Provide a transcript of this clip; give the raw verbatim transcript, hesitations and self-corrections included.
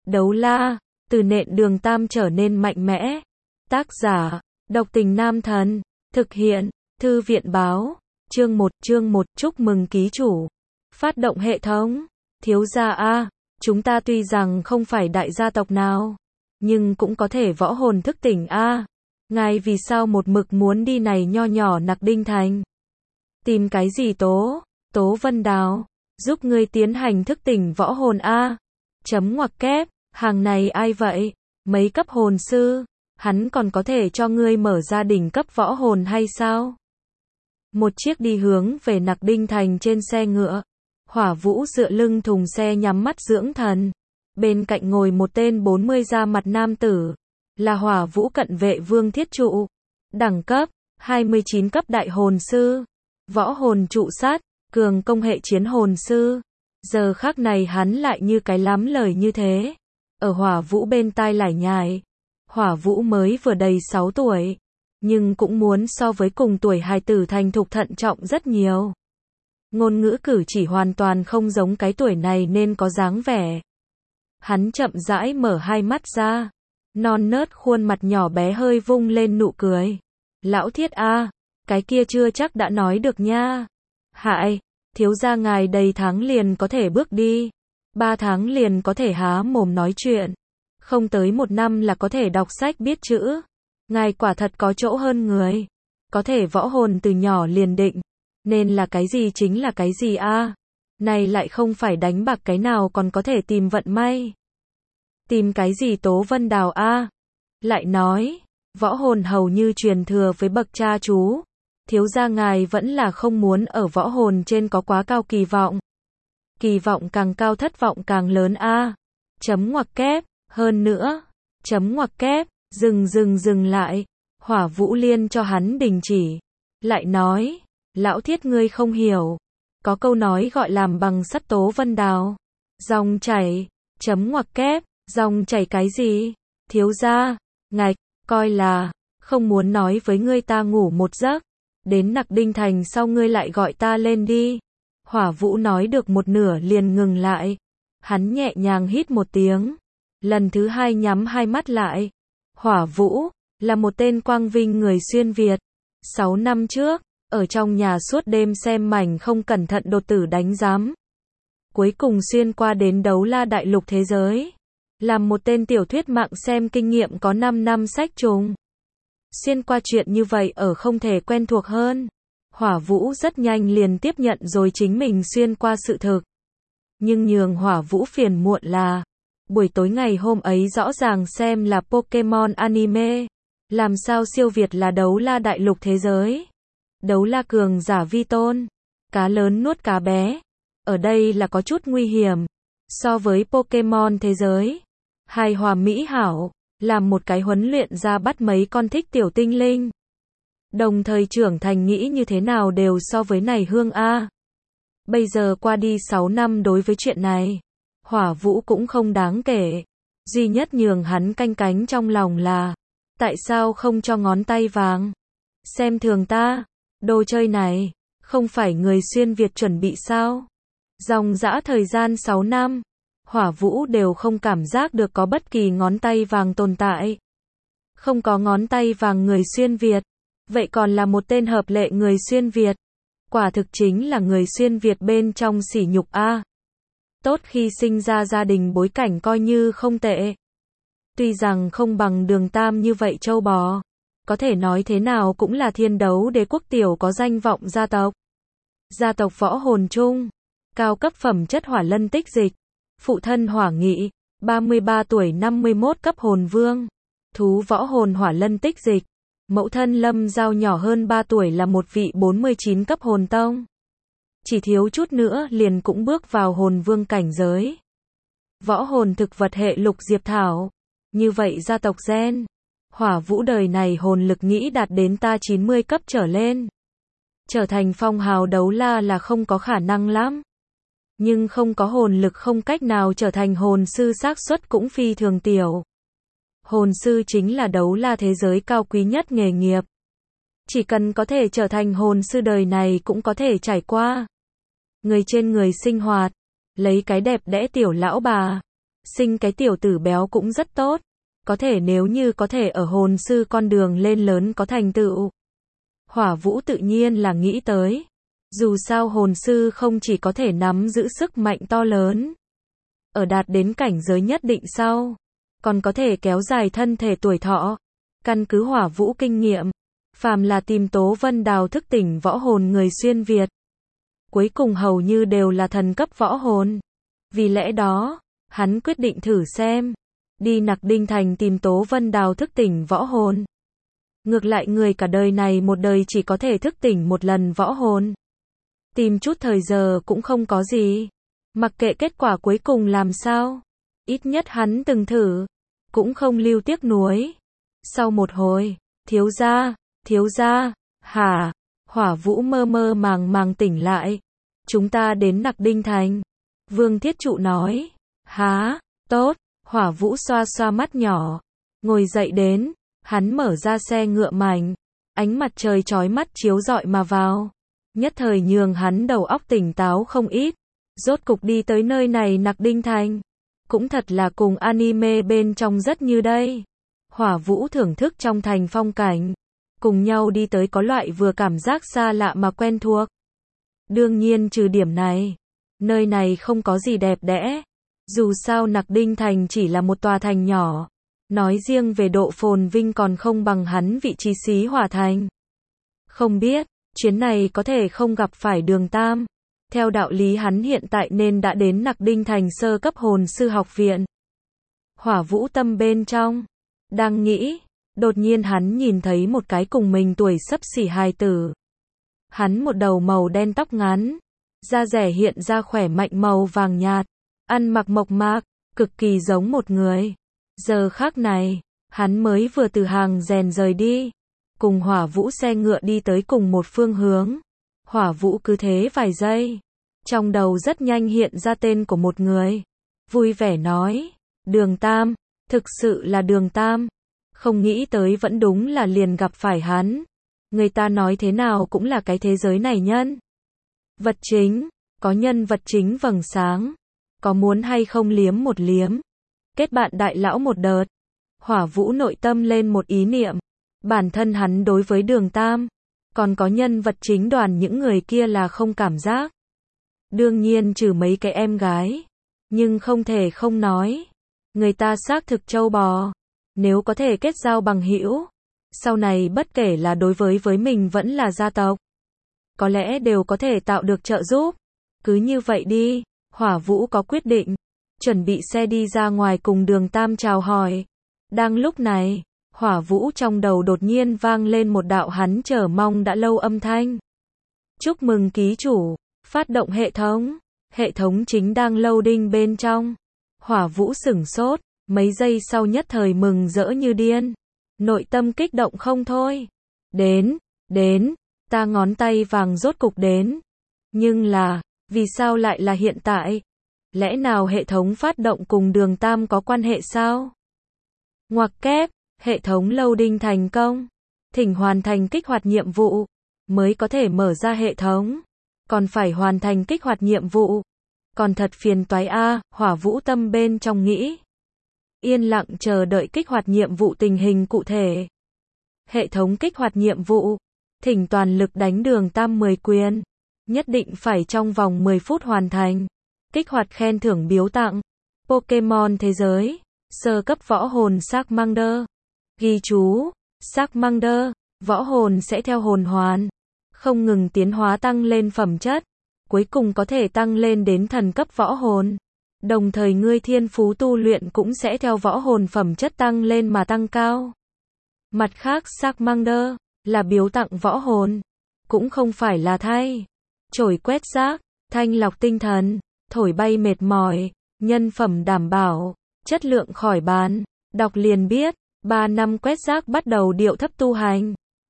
Đấu la, từ nện đường tam trở nên mạnh mẽ. Tác giả, độc tình nam thần. Thực hiện, thư viện báo. Chương một, chương một, chúc mừng ký chủ. Phát động hệ thống. Thiếu gia a, chúng ta tuy rằng không phải đại gia tộc nào, nhưng cũng có thể võ hồn thức tỉnh a. Ngài vì sao một mực muốn đi này nho nhỏ Nặc Đinh Thành? Tìm cái gì Tố? Tố Vân Đào, giúp ngươi tiến hành thức tỉnh võ hồn a. Chấm ngoặc kép, hàng này ai vậy? Mấy cấp hồn sư? Hắn còn có thể cho ngươi mở ra đỉnh cấp võ hồn hay sao? Một chiếc đi hướng về Nặc Đinh Thành trên xe ngựa. Hỏa Vũ dựa lưng thùng xe nhắm mắt dưỡng thần. Bên cạnh ngồi một tên bốn mươi da mặt nam tử. Là Hỏa Vũ cận vệ Vương Thiết Trụ. Đẳng cấp, hai mươi chín cấp đại hồn sư. Võ hồn trụ sát, cường công hệ chiến hồn sư. Giờ khắc này hắn lại như cái lắm lời như thế. Ở Hỏa Vũ bên tai lải nhải. Hỏa Vũ mới vừa đầy sáu tuổi. Nhưng cũng muốn so với cùng tuổi hài tử thành thục thận trọng rất nhiều. Ngôn ngữ cử chỉ hoàn toàn không giống cái tuổi này nên có dáng vẻ. Hắn chậm rãi mở hai mắt ra. Non nớt khuôn mặt nhỏ bé hơi vung lên nụ cười. Lão Thiết a, cái kia chưa chắc đã nói được nha. Hại, thiếu gia ngài đầy tháng liền có thể bước đi. Ba tháng liền có thể há mồm nói chuyện. Không tới một năm là có thể đọc sách biết chữ. Ngài quả thật có chỗ hơn người. Có thể võ hồn từ nhỏ liền định. Nên là cái gì chính là cái gì a. Này lại không phải đánh bạc cái nào còn có thể tìm vận may. Tìm cái gì Tố Vân Đào a? Lại nói, võ hồn hầu như truyền thừa với bậc cha chú. Thiếu gia ngài vẫn là không muốn ở võ hồn trên có quá cao kỳ vọng. Kỳ vọng càng cao thất vọng càng lớn a. Chấm ngoặc kép, hơn nữa. Chấm ngoặc kép, dừng dừng dừng lại. Hỏa Vũ Liên cho hắn đình chỉ. Lại nói, lão Thiết ngươi không hiểu. Có câu nói gọi làm bằng sắt Tố Vân Đào. Dòng chảy, chấm ngoặc kép, dòng chảy cái gì? Thiếu gia, ngạch, coi là, không muốn nói với ngươi ta ngủ một giấc. Đến Nặc Đinh Thành sau ngươi lại gọi ta lên đi. Hỏa Vũ nói được một nửa liền ngừng lại. Hắn nhẹ nhàng hít một tiếng. Lần thứ hai nhắm hai mắt lại. Hỏa Vũ, là một tên quang vinh người xuyên Việt. Sáu năm trước, ở trong nhà suốt đêm xem mảnh không cẩn thận đột tử đánh giám. Cuối cùng xuyên qua đến đấu la đại lục thế giới. Làm một tên tiểu thuyết mạng xem kinh nghiệm có năm năm sách trùng. Xuyên qua chuyện như vậy ở không thể quen thuộc hơn. Hỏa Vũ rất nhanh liền tiếp nhận rồi chính mình xuyên qua sự thực. Nhưng nhường Hỏa Vũ phiền muộn là, buổi tối ngày hôm ấy rõ ràng xem là Pokemon anime. Làm sao siêu việt là đấu la đại lục thế giới. Đấu la cường giả vi tôn. Cá lớn nuốt cá bé. Ở đây là có chút nguy hiểm. So với Pokemon thế giới. Hài hòa mỹ hảo. Làm một cái huấn luyện ra bắt mấy con thích tiểu tinh linh. Đồng thời trưởng thành nghĩ như thế nào đều so với này hương a. Bây giờ qua đi sáu năm đối với chuyện này. Hỏa Vũ cũng không đáng kể. Duy nhất nhường hắn canh cánh trong lòng là. Tại sao không cho ngón tay vàng? Xem thường ta. Đồ chơi này. Không phải người xuyên Việt chuẩn bị sao? Dòng dã thời gian sáu năm. Hỏa Vũ đều không cảm giác được có bất kỳ ngón tay vàng tồn tại. Không có ngón tay vàng người xuyên Việt. Vậy còn là một tên hợp lệ người xuyên Việt. Quả thực chính là người xuyên Việt bên trong sỉ nhục a. Tốt khi sinh ra gia đình bối cảnh coi như không tệ. Tuy rằng không bằng Đường Tam như vậy châu bò. Có thể nói thế nào cũng là thiên đấu đế quốc tiểu có danh vọng gia tộc. Gia tộc võ hồn chung. Cao cấp phẩm chất hỏa lân tích dịch. Phụ thân Hỏa Nghị, ba mươi ba tuổi năm mươi mốt cấp hồn vương. Thú võ hồn hỏa lân tích dịch. Mẫu thân Lâm Giao nhỏ hơn ba tuổi là một vị bốn mươi chín cấp hồn tông. Chỉ thiếu chút nữa liền cũng bước vào hồn vương cảnh giới. Võ hồn thực vật hệ lục diệp thảo. Như vậy gia tộc gen. Hỏa Vũ đời này hồn lực nghĩ đạt đến ta chín mươi cấp trở lên. Trở thành phong hào đấu la là không có khả năng lắm. Nhưng không có hồn lực không cách nào trở thành hồn sư, xác suất cũng phi thường tiểu. Hồn sư chính là đấu la thế giới cao quý nhất nghề nghiệp. Chỉ cần có thể trở thành hồn sư đời này cũng có thể trải qua. Người trên người sinh hoạt. Lấy cái đẹp đẽ tiểu lão bà. sinh cái tiểu tử béo cũng rất tốt. Có thể nếu như có thể ở hồn sư con đường lên lớn có thành tựu. Hỏa Vũ tự nhiên là nghĩ tới. Dù sao hồn sư không chỉ có thể nắm giữ sức mạnh to lớn. Ở đạt đến cảnh giới nhất định sau. Còn có thể kéo dài thân thể tuổi thọ. Căn cứ Hỏa Vũ kinh nghiệm. Phàm là tìm Tố Vân Đào thức tỉnh võ hồn người xuyên Việt. Cuối cùng hầu như đều là thần cấp võ hồn. Vì lẽ đó, hắn quyết định thử xem. Đi Nặc Đinh Thành tìm Tố Vân Đào thức tỉnh võ hồn. Ngược lại người cả đời này một đời chỉ có thể thức tỉnh một lần võ hồn. Tìm chút thời giờ cũng không có gì. Mặc kệ kết quả cuối cùng làm sao. Ít nhất hắn từng thử. Cũng không lưu tiếc nuối. Sau một hồi, thiếu gia, thiếu gia, hả? Hỏa Vũ mơ mơ màng màng tỉnh lại. Chúng ta đến Nặc Đinh Thành. Vương Thiết Trụ nói. Há, tốt. Hỏa Vũ xoa xoa mắt nhỏ. Ngồi dậy đến. Hắn mở ra xe ngựa mảnh. Ánh mặt trời chói mắt chiếu rọi mà vào. Nhất thời nhường hắn đầu óc tỉnh táo không ít. Rốt cục đi tới nơi này Nặc Đinh Thành. Cũng thật là cùng anime bên trong rất như đây. Hỏa Vũ thưởng thức trong thành phong cảnh. Cùng nhau đi tới có loại vừa cảm giác xa lạ mà quen thuộc. Đương nhiên trừ điểm này. Nơi này không có gì đẹp đẽ. Dù sao Nặc Đinh Thành chỉ là một tòa thành nhỏ. Nói riêng về độ phồn vinh còn không bằng hắn vị trí Xí Hỏa Thành. Không biết, chuyến này có thể không gặp phải Đường Tam. Theo đạo lý hắn hiện tại nên đã đến Nặc Đinh Thành sơ cấp hồn sư học viện. Hỏa Vũ tâm bên trong. Đang nghĩ, đột nhiên hắn nhìn thấy một cái cùng mình tuổi xấp xỉ hài tử. Hắn một đầu màu đen tóc ngắn. Da rẻ hiện ra khỏe mạnh màu vàng nhạt. Ăn mặc mộc mạc, cực kỳ giống một người. Giờ khác này, hắn mới vừa từ hàng rèn rời đi. Cùng Hỏa Vũ xe ngựa đi tới cùng một phương hướng. Hỏa Vũ cứ thế vài giây. Trong đầu rất nhanh hiện ra tên của một người. Vui vẻ nói. Đường Tam. Thực sự là Đường Tam. Không nghĩ tới vẫn đúng là liền gặp phải hắn. Người ta nói thế nào cũng là cái thế giới này nhân. Vật chính. Có nhân vật chính vầng sáng. Có muốn hay không liếm một liếm. Kết bạn đại lão một đợt. Hỏa Vũ nội tâm lên một ý niệm. Bản thân hắn đối với Đường Tam. Còn có nhân vật chính đoàn những người kia là không cảm giác. Đương nhiên trừ mấy cái em gái. Nhưng không thể không nói. Người ta xác thực trâu bò. Nếu có thể kết giao bằng hữu. Sau này bất kể là đối với với mình vẫn là gia tộc. Có lẽ đều có thể tạo được trợ giúp. Cứ như vậy đi. Hỏa Vũ có quyết định. Chuẩn bị xe đi ra ngoài cùng Đường Tam chào hỏi. Đang lúc này. Hỏa Vũ trong đầu đột nhiên vang lên một đạo hắn chờ mong đã lâu âm thanh. Chúc mừng ký chủ. Phát động hệ thống. Hệ thống chính đang loading bên trong. Hỏa Vũ sửng sốt. Mấy giây sau nhất thời mừng rỡ như điên. Nội tâm kích động không thôi. Đến, đến, ta ngón tay vàng rốt cục đến. Nhưng là, vì sao lại là hiện tại? Lẽ nào hệ thống phát động cùng Đường Tam có quan hệ sao? Ngoặc kép, hệ thống loading thành công. Thỉnh hoàn thành kích hoạt nhiệm vụ. Mới có thể mở ra hệ thống. Còn phải hoàn thành kích hoạt nhiệm vụ. Còn thật phiền toái a, Hỏa Vũ tâm bên trong nghĩ. Yên lặng chờ đợi kích hoạt nhiệm vụ tình hình cụ thể. Hệ thống kích hoạt nhiệm vụ. Thỉnh toàn lực đánh Đường Tam mười quyền. Nhất định phải trong vòng mười phút hoàn thành. Kích hoạt khen thưởng biếu tặng. Pokemon thế giới. Sơ cấp võ hồn Charmander. Ghi chú. Charmander. Võ hồn sẽ theo hồn hoàn. Không ngừng tiến hóa tăng lên phẩm chất. Cuối cùng có thể tăng lên đến thần cấp võ hồn. Đồng thời ngươi thiên phú tu luyện cũng sẽ theo võ hồn phẩm chất tăng lên mà tăng cao. Mặt khác Charmander là biếu tặng võ hồn. Cũng không phải là thay. Chổi quét rác, thanh lọc tinh thần, thổi bay mệt mỏi, nhân phẩm đảm bảo, chất lượng khỏi bán. Đọc liền biết, ba năm quét rác bắt đầu điệu thấp tu hành.